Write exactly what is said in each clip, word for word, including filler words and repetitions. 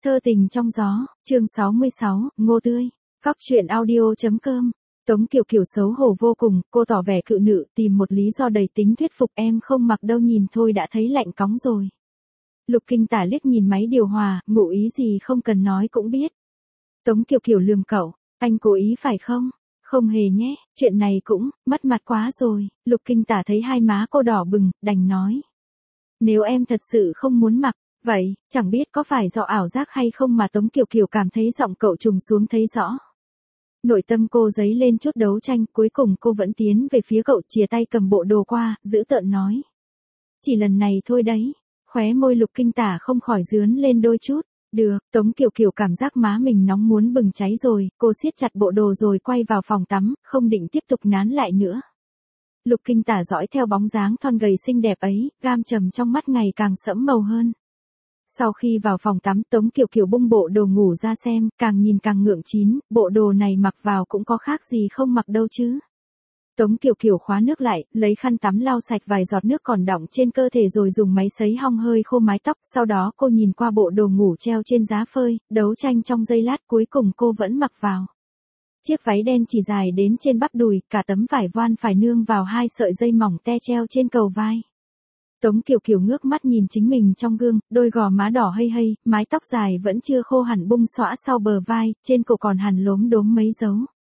Thơ tình trong gió, chương sáu mươi sáu, Ngô Tươi, Góc truyện audio.com. Tống Kiều Kiều xấu hổ vô cùng, cô tỏ vẻ cự nữ, tìm một lý do đầy tính thuyết phục, em không mặc đâu, nhìn thôi đã thấy lạnh cóng rồi. Lục Kinh Tả liếc nhìn máy điều hòa, ngụ ý gì không cần nói cũng biết. Tống Kiều Kiều lườm cậu, anh cố ý phải không? Không hề nhé, chuyện này cũng, mất mặt quá rồi. Lục Kinh Tả thấy hai má cô đỏ bừng, đành nói. Nếu em thật sự không muốn mặc, vậy, chẳng biết có phải do ảo giác hay không mà Tống Kiều Kiều cảm thấy giọng cậu trùng xuống thấy rõ. Nội tâm cô dấy lên chút đấu tranh, cuối cùng cô vẫn tiến về phía cậu, chìa tay cầm bộ đồ qua, giữ tợn nói. Chỉ lần này thôi đấy. Khóe môi Lục Kinh Tả không khỏi rướn lên đôi chút. Được, Tống Kiều Kiều cảm giác má mình nóng muốn bừng cháy rồi, cô siết chặt bộ đồ rồi quay vào phòng tắm, không định tiếp tục nán lại nữa. Lục Kinh Tả dõi theo bóng dáng thon gầy xinh đẹp ấy, gam trầm trong mắt ngày càng sẫm màu hơn. Sau khi vào phòng tắm, Tống Kiều Kiều bung bộ đồ ngủ ra xem, càng nhìn càng ngượng chín, bộ đồ này mặc vào cũng có khác gì không mặc đâu chứ. Tống Kiều Kiều khóa nước lại, lấy khăn tắm lau sạch vài giọt nước còn đọng trên cơ thể rồi dùng máy sấy hong hơi khô mái tóc, sau đó cô nhìn qua bộ đồ ngủ treo trên giá phơi, đấu tranh trong giây lát, cuối cùng cô vẫn mặc vào. Chiếc váy đen chỉ dài đến trên bắp đùi, cả tấm vải voan phải nương vào hai sợi dây mỏng te treo trên cầu vai. Tống Kiều Kiều ngước mắt nhìn chính mình trong gương, đôi gò má đỏ hây hây, mái tóc dài vẫn chưa khô hẳn bung xõa sau bờ vai, trên cổ còn hằn lốm đốm mấy dấu.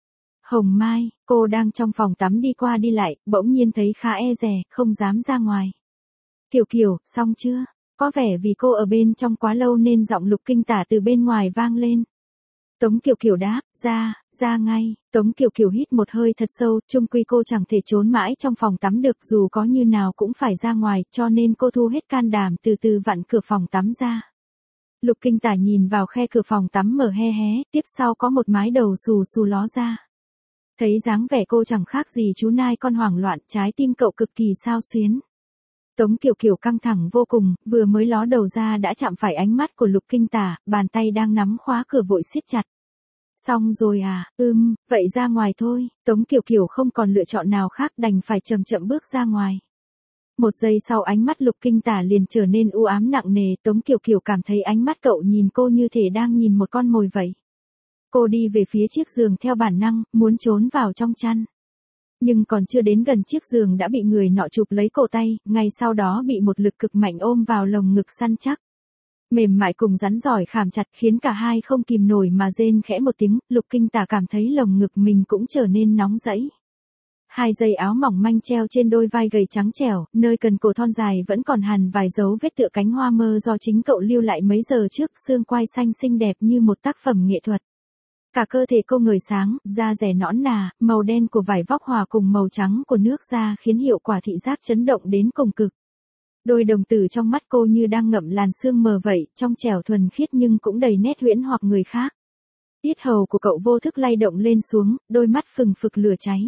Hồng Mai, cô đang trong phòng tắm đi qua đi lại, bỗng nhiên thấy khá e dè, không dám ra ngoài. Kiều Kiều, xong chưa? Có vẻ vì cô ở bên trong quá lâu nên giọng Lục Kinh Tả từ bên ngoài vang lên. Tống Kiều Kiều đáp, ra, ra ngay. Tống Kiều Kiều hít một hơi thật sâu, chung quy cô chẳng thể trốn mãi trong phòng tắm được, dù có như nào cũng phải ra ngoài, cho nên cô thu hết can đảm từ từ vặn cửa phòng tắm ra. Lục Kinh Tả nhìn vào khe cửa phòng tắm mở hé hé, tiếp sau có một mái đầu xù xù ló ra. Thấy dáng vẻ cô chẳng khác gì chú nai con hoảng loạn, trái tim cậu cực kỳ xao xuyến. Tống Kiều Kiều căng thẳng vô cùng, vừa mới ló đầu ra đã chạm phải ánh mắt của Lục Kinh Tả, bàn tay đang nắm khóa cửa vội siết chặt. Xong rồi à, ưm, vậy ra ngoài thôi. Tống Kiều Kiều không còn lựa chọn nào khác, đành phải chậm chậm bước ra ngoài. Một giây sau ánh mắt Lục Kinh Tả liền trở nên u ám nặng nề, Tống Kiều Kiều cảm thấy ánh mắt cậu nhìn cô như thể đang nhìn một con mồi vậy. Cô đi về phía chiếc giường theo bản năng, muốn trốn vào trong chăn. Nhưng còn chưa đến gần chiếc giường đã bị người nọ chụp lấy cổ tay, ngay sau đó bị một lực cực mạnh ôm vào lồng ngực săn chắc. Mềm mại cùng rắn giỏi khảm chặt khiến cả hai không kìm nổi mà rên khẽ một tiếng, Lục Kinh Tả cảm thấy lồng ngực mình cũng trở nên nóng rẫy. Hai dây áo mỏng manh treo trên đôi vai gầy trắng trẻo, nơi cần cổ thon dài vẫn còn hằn vài dấu vết tựa cánh hoa mơ do chính cậu lưu lại mấy giờ trước, xương quai xanh xinh đẹp như một tác phẩm nghệ thuật. Cả cơ thể cô ngời sáng, da dẻ nõn nà, màu đen của vải vóc hòa cùng màu trắng của nước da khiến hiệu quả thị giác chấn động đến cùng cực. Đôi đồng tử trong mắt cô như đang ngậm làn sương mờ vậy, trong trẻo thuần khiết nhưng cũng đầy nét huyễn hoặc người khác. Tiết hầu của cậu vô thức lay động lên xuống, đôi mắt phừng phực lửa cháy.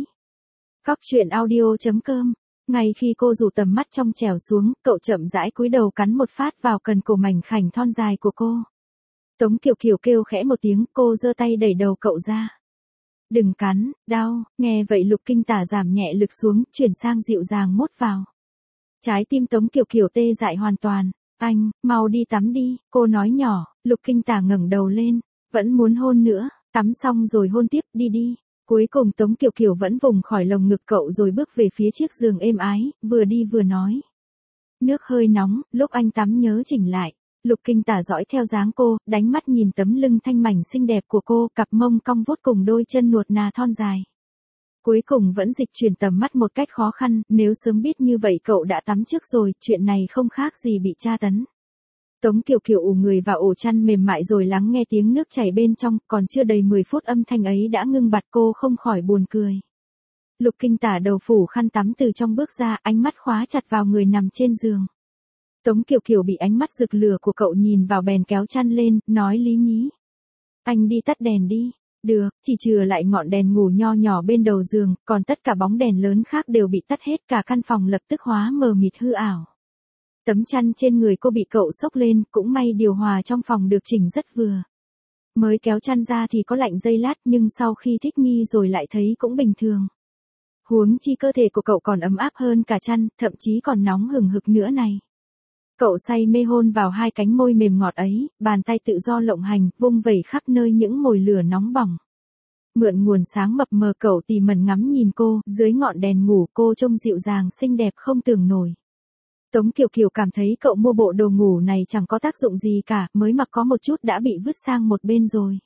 Góc truyện audio.com. Ngay khi cô rủ tầm mắt trong trẻo xuống, cậu chậm rãi cúi đầu cắn một phát vào cần cổ mảnh khảnh thon dài của cô. Tống Kiều Kiều kêu khẽ một tiếng, cô giơ tay đẩy đầu cậu ra. Đừng cắn, đau. Nghe vậy Lục Kinh Tả giảm nhẹ lực xuống, chuyển sang dịu dàng mốt vào. Trái tim Tống Kiều Kiều tê dại hoàn toàn. Anh, mau đi tắm đi, cô nói nhỏ. Lục Kinh Tả ngẩng đầu lên, vẫn muốn hôn nữa, tắm xong rồi hôn tiếp, đi đi. Cuối cùng Tống Kiều Kiều vẫn vùng khỏi lồng ngực cậu rồi bước về phía chiếc giường êm ái, vừa đi vừa nói. Nước hơi nóng, lúc anh tắm nhớ chỉnh lại. Lục Kinh Tả dõi theo dáng cô, đánh mắt nhìn tấm lưng thanh mảnh xinh đẹp của cô, cặp mông cong vút cùng đôi chân nuột nà thon dài. Cuối cùng vẫn dịch chuyển tầm mắt một cách khó khăn, nếu sớm biết như vậy cậu đã tắm trước rồi, chuyện này không khác gì bị tra tấn. Tống Kiều Kiều ủ người vào ổ chăn mềm mại rồi lắng nghe tiếng nước chảy bên trong, còn chưa đầy mười phút âm thanh ấy đã ngưng bặt, cô không khỏi buồn cười. Lục Kinh Tả đầu phủ khăn tắm từ trong bước ra, ánh mắt khóa chặt vào người nằm trên giường. Tống Kiều Kiều bị ánh mắt rực lửa của cậu nhìn vào bèn kéo chăn lên, nói lý nhí. Anh đi tắt đèn đi. Được, chỉ chừa lại ngọn đèn ngủ nho nhỏ bên đầu giường, còn tất cả bóng đèn lớn khác đều bị tắt hết, cả căn phòng lập tức hóa mờ mịt hư ảo. Tấm chăn trên người cô bị cậu xốc lên, cũng may điều hòa trong phòng được chỉnh rất vừa. Mới kéo chăn ra thì có lạnh giây lát, nhưng sau khi thích nghi rồi lại thấy cũng bình thường. Huống chi cơ thể của cậu còn ấm áp hơn cả chăn, thậm chí còn nóng hừng hực nữa này. Cậu say mê hôn vào hai cánh môi mềm ngọt ấy, bàn tay tự do lộng hành, vung vẩy khắp nơi những mồi lửa nóng bỏng. Mượn nguồn sáng mập mờ cậu tỉ mẩn ngắm nhìn cô, dưới ngọn đèn ngủ cô trông dịu dàng xinh đẹp không tưởng nổi. Tống Kiều Kiều cảm thấy cậu mua bộ đồ ngủ này chẳng có tác dụng gì cả, mới mặc có một chút đã bị vứt sang một bên rồi.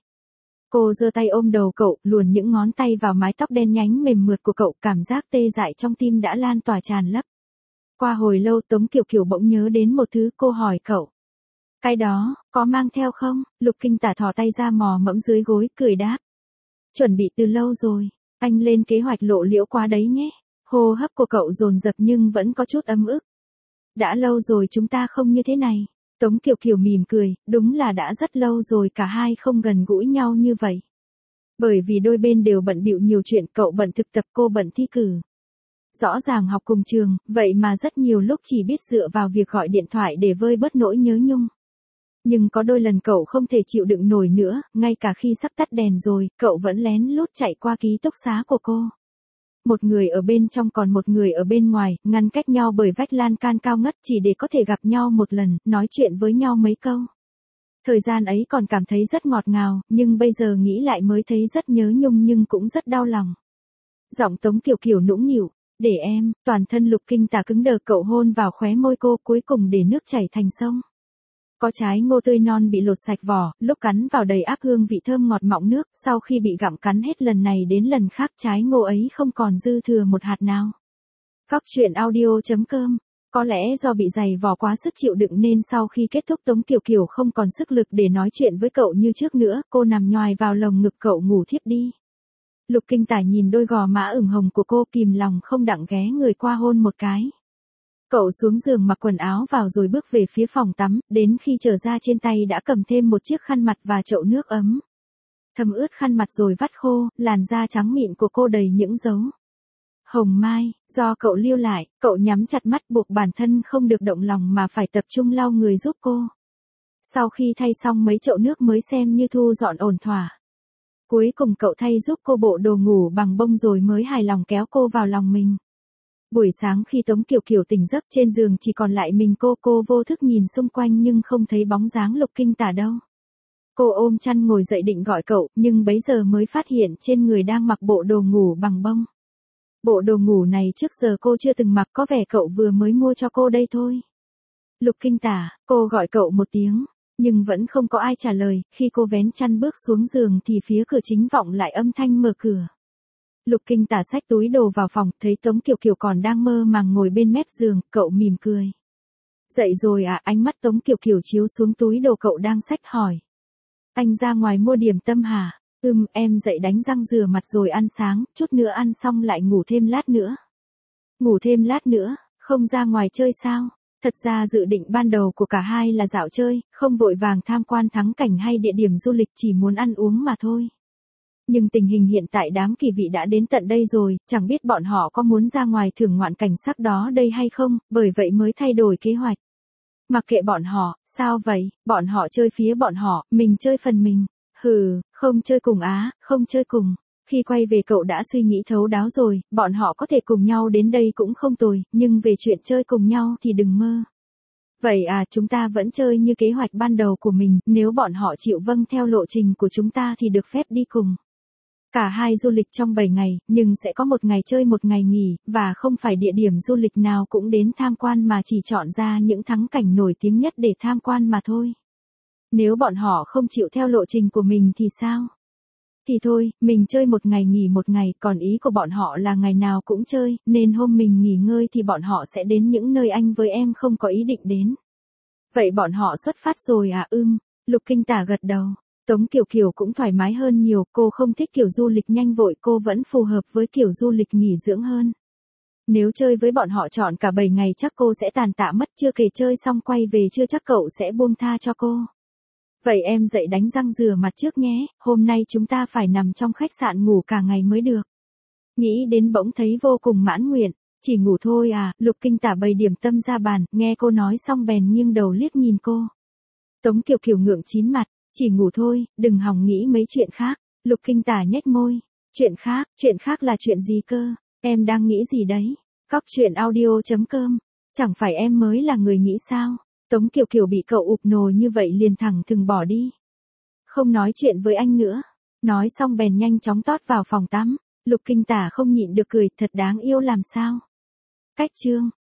Cô giơ tay ôm đầu cậu, luồn những ngón tay vào mái tóc đen nhánh mềm mượt của cậu, cảm giác tê dại trong tim đã lan tỏa tràn lấp. Qua hồi lâu Tống Kiều Kiều bỗng nhớ đến một thứ, cô hỏi cậu. Cái đó, có mang theo không? Lục Kinh Tả thò tay ra mò mẫm dưới gối, cười đáp. Chuẩn bị từ lâu rồi, anh lên kế hoạch lộ liễu quá đấy nhé. Hô hấp của cậu dồn dập nhưng vẫn có chút ấm ức. Đã lâu rồi chúng ta không như thế này. Tống Kiều Kiều mỉm cười, đúng là đã rất lâu rồi cả hai không gần gũi nhau như vậy. Bởi vì đôi bên đều bận bịu nhiều chuyện, cậu bận thực tập, cô bận thi cử. Rõ ràng học cùng trường, vậy mà rất nhiều lúc chỉ biết dựa vào việc gọi điện thoại để vơi bớt nỗi nhớ nhung. Nhưng có đôi lần cậu không thể chịu đựng nổi nữa, ngay cả khi sắp tắt đèn rồi, cậu vẫn lén lút chạy qua ký túc xá của cô. Một người ở bên trong còn một người ở bên ngoài, ngăn cách nhau bởi vách lan can cao ngất chỉ để có thể gặp nhau một lần, nói chuyện với nhau mấy câu. Thời gian ấy còn cảm thấy rất ngọt ngào, nhưng bây giờ nghĩ lại mới thấy rất nhớ nhung nhưng cũng rất đau lòng. Giọng Tống Kiều Kiều nũng nịu, để em, toàn thân Lục Kinh Tả cứng đờ, cậu hôn vào khóe môi cô, cuối cùng để nước chảy thành sông. Có trái ngô tươi non bị lột sạch vỏ, lúc cắn vào đầy áp hương vị thơm ngọt mọng nước, sau khi bị gặm cắn hết lần này đến lần khác trái ngô ấy không còn dư thừa một hạt nào. Cóc truyện audio chấm com. Có lẽ do bị dày vò quá sức chịu đựng nên sau khi kết thúc Tống Kiều Kiều không còn sức lực để nói chuyện với cậu như trước nữa, cô nằm nhoài vào lồng ngực cậu ngủ thiếp đi. Lục Kinh Tả nhìn đôi gò má ửng hồng của cô, kìm lòng không đặng ghé người qua hôn một cái. Cậu xuống giường mặc quần áo vào rồi bước về phía phòng tắm, đến khi trở ra trên tay đã cầm thêm một chiếc khăn mặt và chậu nước ấm. Thấm ướt khăn mặt rồi vắt khô, làn da trắng mịn của cô đầy những dấu hồng mai, do cậu lưu lại, cậu nhắm chặt mắt buộc bản thân không được động lòng mà phải tập trung lau người giúp cô. Sau khi thay xong mấy chậu nước mới xem như thu dọn ổn thỏa. Cuối cùng cậu thay giúp cô bộ đồ ngủ bằng bông rồi mới hài lòng kéo cô vào lòng mình. Buổi sáng khi Tống Kiều Kiều tỉnh giấc, trên giường chỉ còn lại mình cô, cô vô thức nhìn xung quanh nhưng không thấy bóng dáng Lục Kinh Tả đâu. Cô ôm chăn ngồi dậy định gọi cậu, nhưng bấy giờ mới phát hiện trên người đang mặc bộ đồ ngủ bằng bông. Bộ đồ ngủ này trước giờ cô chưa từng mặc, có vẻ cậu vừa mới mua cho cô đây thôi. Lục Kinh Tả, cô gọi cậu một tiếng, nhưng vẫn không có ai trả lời, khi cô vén chăn bước xuống giường thì phía cửa chính vọng lại âm thanh mở cửa. Lục Kinh Tả xách túi đồ vào phòng, thấy Tống Kiều Kiều còn đang mơ màng ngồi bên mép giường, cậu mỉm cười. Dậy rồi à? Ánh mắt Tống Kiều Kiều chiếu xuống túi đồ cậu đang xách hỏi. Anh ra ngoài mua điểm tâm hả? Ừm, em dậy đánh răng rửa mặt rồi ăn sáng, chút nữa ăn xong lại ngủ thêm lát nữa. Ngủ thêm lát nữa, không ra ngoài chơi sao? Thật ra dự định ban đầu của cả hai là dạo chơi, không vội vàng tham quan thắng cảnh hay địa điểm du lịch, chỉ muốn ăn uống mà thôi. Nhưng tình hình hiện tại đám kỳ vị đã đến tận đây rồi, chẳng biết bọn họ có muốn ra ngoài thưởng ngoạn cảnh sắc đó đây hay không, bởi vậy mới thay đổi kế hoạch. Mặc kệ bọn họ, sao vậy, bọn họ chơi phía bọn họ, mình chơi phần mình. Hừ, không chơi cùng á, không chơi cùng. Khi quay về cậu đã suy nghĩ thấu đáo rồi, bọn họ có thể cùng nhau đến đây cũng không tồi, nhưng về chuyện chơi cùng nhau thì đừng mơ. Vậy à, chúng ta vẫn chơi như kế hoạch ban đầu của mình, nếu bọn họ chịu vâng theo lộ trình của chúng ta thì được phép đi cùng. Cả hai du lịch trong bảy ngày, nhưng sẽ có một ngày chơi một ngày nghỉ, và không phải địa điểm du lịch nào cũng đến tham quan mà chỉ chọn ra những thắng cảnh nổi tiếng nhất để tham quan mà thôi. Nếu bọn họ không chịu theo lộ trình của mình thì sao? Thì thôi, mình chơi một ngày nghỉ một ngày, còn ý của bọn họ là ngày nào cũng chơi, nên hôm mình nghỉ ngơi thì bọn họ sẽ đến những nơi anh với em không có ý định đến. Vậy bọn họ xuất phát rồi à? Ưm, Lục Kinh Tả gật đầu. Tống Kiều Kiều cũng thoải mái hơn nhiều, cô không thích kiểu du lịch nhanh vội, cô vẫn phù hợp với kiểu du lịch nghỉ dưỡng hơn. Nếu chơi với bọn họ trọn cả bảy ngày chắc cô sẽ tàn tạ mất, chưa kể chơi xong quay về chưa chắc cậu sẽ buông tha cho cô. Vậy em dậy đánh răng rửa mặt trước nhé, hôm nay chúng ta phải nằm trong khách sạn ngủ cả ngày mới được. Nghĩ đến bỗng thấy vô cùng mãn nguyện, chỉ ngủ thôi à? Lục Kinh Tả bày điểm tâm ra bàn, nghe cô nói xong bèn nghiêng đầu liếc nhìn cô. Tống Kiều Kiều ngượng chín mặt, chỉ ngủ thôi, đừng hòng nghĩ mấy chuyện khác. Lục Kinh Tả nhếch môi, chuyện khác, chuyện khác là chuyện gì cơ? Em đang nghĩ gì đấy? Cóc truyện audio chấm com, chẳng phải em mới là người nghĩ sao? Tống Kiều Kiều bị cậu ụp nồi như vậy liền thẳng thừng bỏ đi. Không nói chuyện với anh nữa. Nói xong bèn nhanh chóng tót vào phòng tắm. Lục Kinh Tả không nhịn được cười, thật đáng yêu làm sao. Cách chương